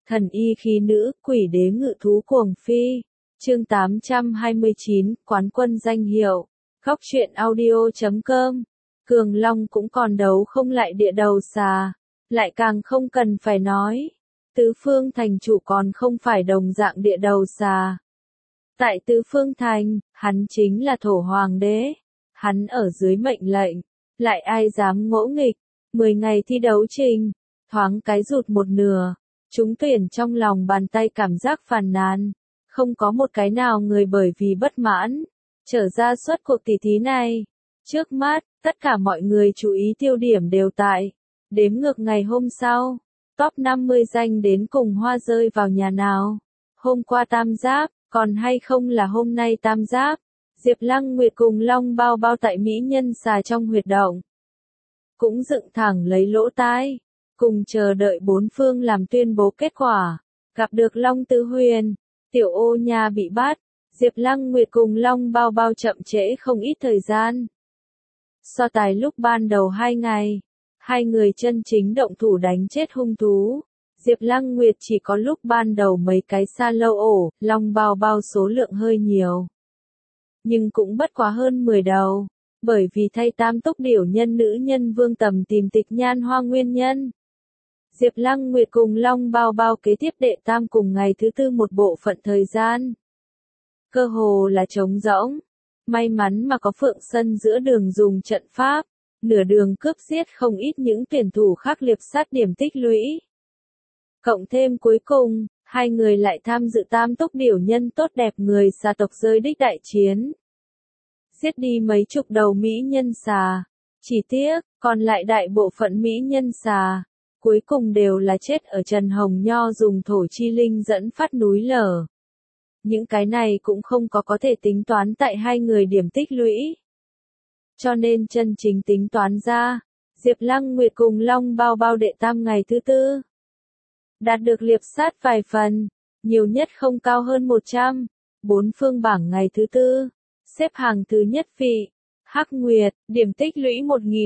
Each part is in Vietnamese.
Thần y khí nữ, quỷ đế ngự thú cuồng phi. Chương 829, quán quân danh hiệu. Góc truyện audio.com. Cường Long cũng còn đấu không lại địa đầu xà. Lại càng không cần phải nói. Tứ Phương Thành chủ còn không phải đồng dạng địa đầu xà. Tại Tứ Phương Thành, hắn chính là thổ hoàng đế. Hắn ở dưới mệnh lệnh. Lại ai dám ngỗ nghịch. 10 ngày thi đấu trình. Thoáng cái rụt một nửa. Chúng tuyển trong lòng bàn tay cảm giác phàn nàn. Không có một cái nào người bởi vì bất mãn. Trở ra suốt cuộc tỷ thí này. Trước mắt, tất cả mọi người chú ý tiêu điểm đều tại. Đếm ngược ngày hôm sau. Top 50 danh đến cùng hoa rơi vào nhà nào. Hôm qua tam giáp, còn hay không là hôm nay tam giáp. Diệp Lăng Nguyệt cùng Long Bao Bao tại Mỹ Nhân Xà trong huyệt động. Cũng dựng thẳng lấy lỗ tai. Cùng chờ đợi bốn phương làm tuyên bố kết quả. Gặp được Long Tứ Huyền. Tiểu Ô Nha bị bắt. Diệp Lăng Nguyệt cùng Long Bao Bao chậm trễ không ít thời gian. So tài lúc ban đầu 2 ngày. Hai người chân chính động thủ đánh chết hung thú. Diệp Lăng Nguyệt chỉ có lúc ban đầu mấy cái xa lâu ổ, Long Bao Bao số lượng hơi nhiều. Nhưng cũng bất quá hơn 10 đầu. Bởi vì thay tam túc điểu nhân nữ nhân Vương Tầm tìm Tịch Nhan Hoa nguyên nhân. Diệp Lăng Nguyệt cùng Long Bao Bao kế tiếp đệ tam cùng ngày thứ tư một bộ phận thời gian. Cơ hồ là trống rỗng. May mắn mà có Phượng Sân giữa đường dùng trận pháp. Nửa đường cướp giết không ít những tuyển thủ khác liệp sát điểm tích lũy. Cộng thêm cuối cùng, hai người lại tham dự tam túc điểu nhân tốt đẹp người xà tộc giới đích đại chiến. Giết đi mấy chục đầu Mỹ Nhân Xà. Chỉ tiếc, còn lại đại bộ phận Mỹ Nhân Xà. Cuối cùng đều là chết ở Trần Hồng Nho dùng thổ chi linh dẫn phát núi lở. Những cái này cũng không có thể tính toán tại hai người điểm tích lũy. Cho nên chân chính tính toán ra, Diệp Lăng Nguyệt cùng Long Bao Bao đệ tam ngày thứ tư. Đạt được liệp sát vài phần, nhiều nhất không cao hơn 100. Bốn phương bảng ngày thứ tư, xếp hàng thứ nhất vị, Hắc Nguyệt, điểm tích lũy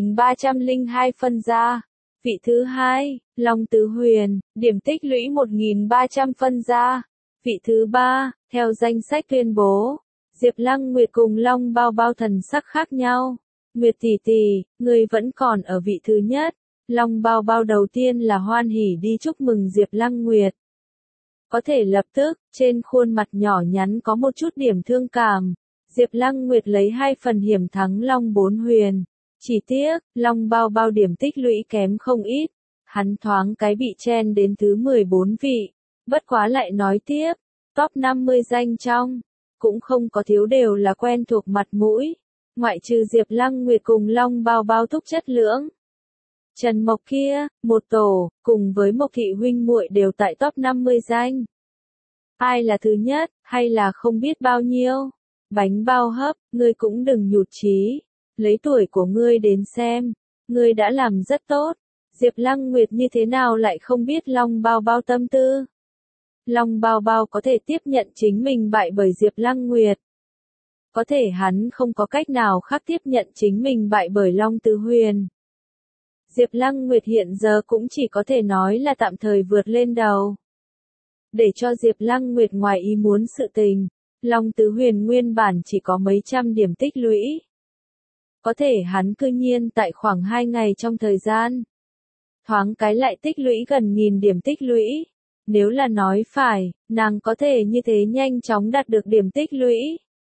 1302 phân ra. Vị thứ hai, Long Tứ Huyền, điểm tích lũy 1300 phân ra. Vị thứ ba, theo danh sách tuyên bố, Diệp Lăng Nguyệt cùng Long Bao Bao thần sắc khác nhau. Nguyệt tỷ tỷ, người vẫn còn ở vị thứ nhất. Long Bao Bao đầu tiên là hoan hỉ đi chúc mừng Diệp Lăng Nguyệt. Có thể lập tức, trên khuôn mặt nhỏ nhắn có một chút điểm thương cảm. Diệp Lăng Nguyệt lấy 2 phần hiểm thắng Long Bốn Huyền. Chỉ tiếc, Long Bao Bao điểm tích lũy kém không ít. Hắn thoáng cái bị chen đến thứ 14 vị. Bất quá lại nói tiếp, top 50 danh trong, cũng không có thiếu đều là quen thuộc mặt mũi. Ngoại trừ Diệp Lăng Nguyệt cùng Long Bao Bao thúc chất lưỡng. Trần Mộc kia, một tổ, cùng với Mộc Thị huynh muội đều tại top 50 danh. Ai là thứ nhất, hay là không biết bao nhiêu. Bánh bao hấp, ngươi cũng đừng nhụt chí. Lấy tuổi của ngươi đến xem, ngươi đã làm rất tốt. Diệp Lăng Nguyệt như thế nào lại không biết Long Bao Bao tâm tư. Long Bao Bao có thể tiếp nhận chính mình bại bởi Diệp Lăng Nguyệt. Có thể hắn không có cách nào khác tiếp nhận chính mình bại bởi Long Tứ Huyền. Diệp Lăng Nguyệt hiện giờ cũng chỉ có thể nói là tạm thời vượt lên đầu. Để cho Diệp Lăng Nguyệt ngoài ý muốn sự tình, Long Tứ Huyền nguyên bản chỉ có mấy trăm điểm tích lũy. Có thể hắn cư nhiên tại khoảng 2 ngày trong thời gian. Thoáng cái lại tích lũy gần 1000 điểm tích lũy. Nếu là nói phải, nàng có thể như thế nhanh chóng đạt được điểm tích lũy.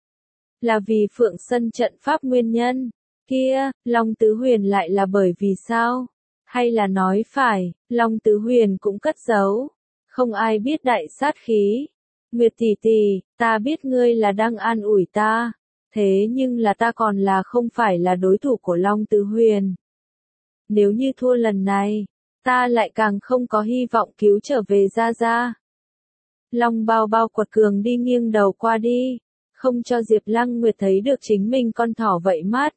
Là vì Phượng Sân trận pháp nguyên nhân. Kia, Long Tứ Huyền lại là bởi vì sao? Hay là nói phải, Long Tứ Huyền cũng cất giấu. Không ai biết đại sát khí. Nguyệt tỷ tỷ, ta biết ngươi là đang an ủi ta. Thế nhưng là ta còn là không phải là đối thủ của Long Tứ Huyền. Nếu như thua lần này, ta lại càng không có hy vọng cứu trở về Gia Gia. Long Bao Bao quật cường đi nghiêng đầu qua đi. Không cho Diệp Lăng Nguyệt thấy được chính mình con thỏ vậy mắt.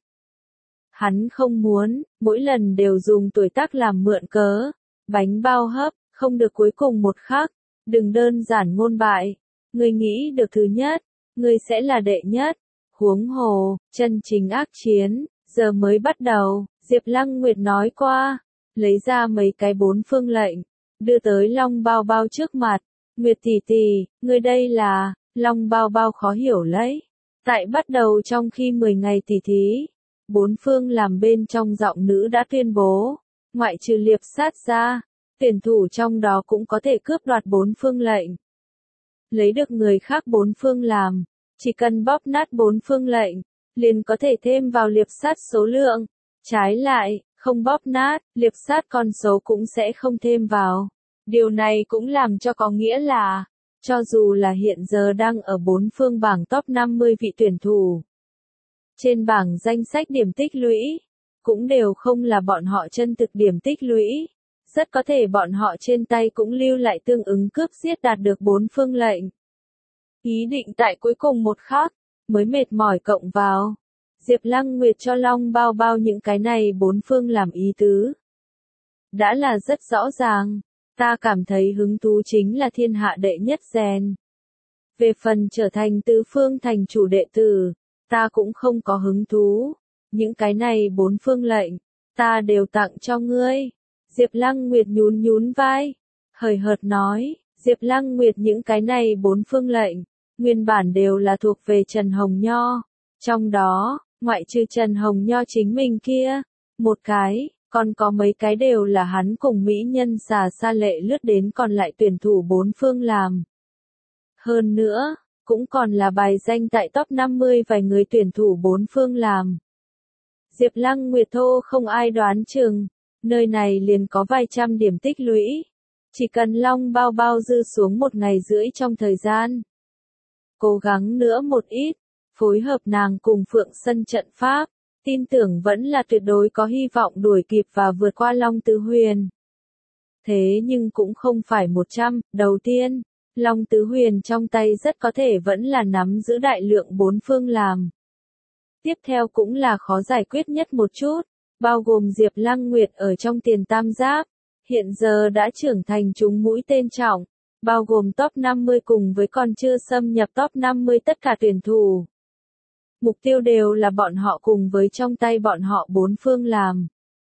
Hắn không muốn, mỗi lần đều dùng tuổi tác làm mượn cớ. Bánh bao hấp, không được cuối cùng một khắc. Đừng đơn giản ngôn bại. Ngươi nghĩ được thứ nhất, ngươi sẽ là đệ nhất. Huống hồ, chân chính ác chiến, giờ mới bắt đầu. Diệp Lăng Nguyệt nói qua, lấy ra mấy cái 4 phương lệnh. đưa tới Long Bao Bao trước mặt. Nguyệt tỷ tỷ, ngươi đây là, Long Bao Bao khó hiểu lấy. Tại bắt đầu trong khi 10 ngày tỉ thí, bốn phương làm bên trong giọng nữ đã tuyên bố, ngoại trừ liệp sát ra, tuyển thủ trong đó cũng có thể cướp đoạt bốn phương lệnh. Lấy được người khác bốn phương làm, chỉ cần bóp nát bốn phương lệnh, liền có thể thêm vào liệp sát số lượng. Trái lại, không bóp nát, liệp sát con số cũng sẽ không thêm vào. Điều này cũng làm cho có nghĩa là, cho dù là hiện giờ đang ở bốn phương bảng top 50 vị tuyển thủ, trên bảng danh sách điểm tích lũy, cũng đều không là bọn họ chân thực điểm tích lũy. Rất có thể bọn họ trên tay cũng lưu lại tương ứng cướp giết đạt được bốn phương lệnh. Ý định tại cuối cùng một khắc, mới mệt mỏi cộng vào. Diệp Lăng Nguyệt cho Long Bao Bao những cái này bốn phương làm ý tứ. Đã là rất rõ ràng, ta cảm thấy hứng thú chính là thiên hạ đệ nhất rèn. Về phần trở thành tứ phương thành chủ đệ tử, ta cũng không có hứng thú. Những cái này bốn phương lệnh, ta đều tặng cho ngươi. Diệp Lăng Nguyệt nhún nhún vai, hời hợt nói, Diệp Lăng Nguyệt những cái này bốn phương lệnh, nguyên bản đều là thuộc về Trần Hồng Nho. Trong đó, ngoại trừ Trần Hồng Nho chính mình kia, một cái, còn có mấy cái đều là hắn cùng mỹ nhân xà sa lệ lướt đến còn lại tuyển thủ bốn phương làm. Hơn nữa, cũng còn là bài danh tại top 50 vài người tuyển thủ bốn phương làm. Diệp Lăng Nguyệt thô không ai đoán chừng, nơi này liền có vài trăm điểm tích lũy. Chỉ cần Long Bao Bao dư xuống 1 ngày rưỡi trong thời gian. Cố gắng nữa một ít, phối hợp nàng cùng Phượng Sân trận pháp, tin tưởng vẫn là tuyệt đối có hy vọng đuổi kịp và vượt qua Long Tứ Huyền. Thế nhưng cũng không phải 100, đầu tiên, Long Tứ Huyền trong tay rất có thể vẫn là nắm giữ đại lượng bốn phương làm. Tiếp theo cũng là khó giải quyết nhất một chút, bao gồm Diệp Lăng Nguyệt ở trong tiền tam giáp, hiện giờ đã trưởng thành chúng mũi tên trọng, bao gồm top 50 cùng với còn chưa xâm nhập top 50 tất cả tuyển thủ. Mục tiêu đều là bọn họ cùng với trong tay bọn họ bốn phương làm.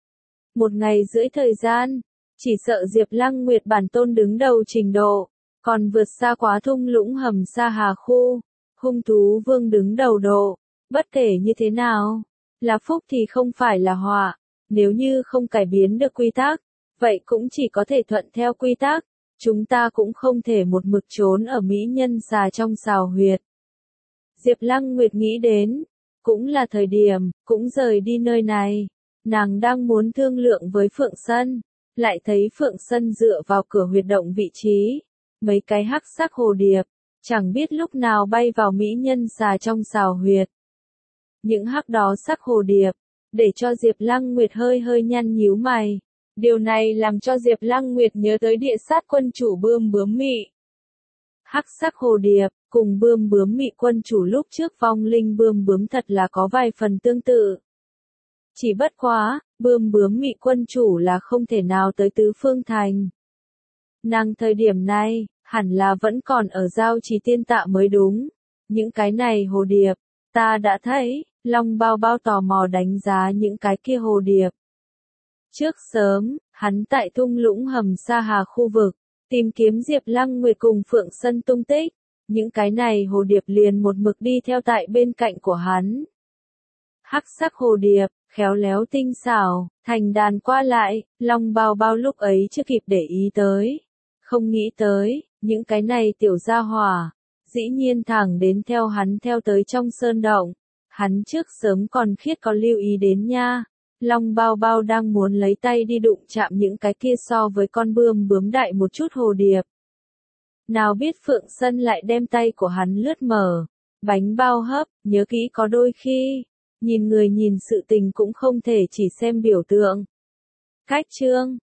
1 ngày rưỡi thời gian, chỉ sợ Diệp Lăng Nguyệt bản tôn đứng đầu trình độ, còn vượt xa quá thung lũng hầm Sa Hà khu, hung thú vương đứng đầu độ. Bất kể như thế nào, là phúc thì không phải là họa, nếu như không cải biến được quy tắc, vậy cũng chỉ có thể thuận theo quy tắc, chúng ta cũng không thể một mực trốn ở mỹ nhân xà trong xào huyệt. Diệp Lăng Nguyệt nghĩ đến, cũng là thời điểm, cũng rời đi nơi này, nàng đang muốn thương lượng với Phượng Sân, lại thấy Phượng Sân dựa vào cửa huyệt động vị trí, mấy cái hắc sắc hồ điệp, chẳng biết lúc nào bay vào mỹ nhân xà trong xào huyệt. Những hắc đó sắc hồ điệp, để cho Diệp Lăng Nguyệt hơi hơi nhăn nhíu mày. Điều này làm cho Diệp Lăng Nguyệt nhớ tới địa sát quân chủ Bươm Bướm Mị. Hắc sắc hồ điệp, cùng Bươm Bướm Mị quân chủ lúc trước vong linh Bươm Bướm thật là có vài phần tương tự. Chỉ bất quá, Bươm Bướm Mị quân chủ là không thể nào tới tứ phương thành. Nàng thời điểm này, hẳn là vẫn còn ở giao trì tiên tạ mới đúng. Những cái này hồ điệp, ta đã thấy. Long Bao Bao tò mò đánh giá những cái kia hồ điệp. Trước sớm, hắn tại thung lũng hầm Sa Hà khu vực, tìm kiếm Diệp Lăng Nguyệt cùng Phượng Sân tung tích. Những cái này hồ điệp liền một mực đi theo tại bên cạnh của hắn. Hắc sắc hồ điệp, khéo léo tinh xảo, thành đàn qua lại, Long Bao Bao lúc ấy chưa kịp để ý tới. Không nghĩ tới, những cái này tiểu gia hỏa, dĩ nhiên thẳng đến theo hắn theo tới trong sơn động. Hắn trước sớm còn khiết có lưu ý đến nha. Long Bao Bao đang muốn lấy tay đi đụng chạm những cái kia so với con bươm bướm đại một chút hồ điệp. Nào biết Phượng Sân lại đem tay của hắn lướt mở. Bánh bao hấp, nhớ kỹ có đôi khi, nhìn người nhìn sự tình cũng không thể chỉ xem biểu tượng. Cách chương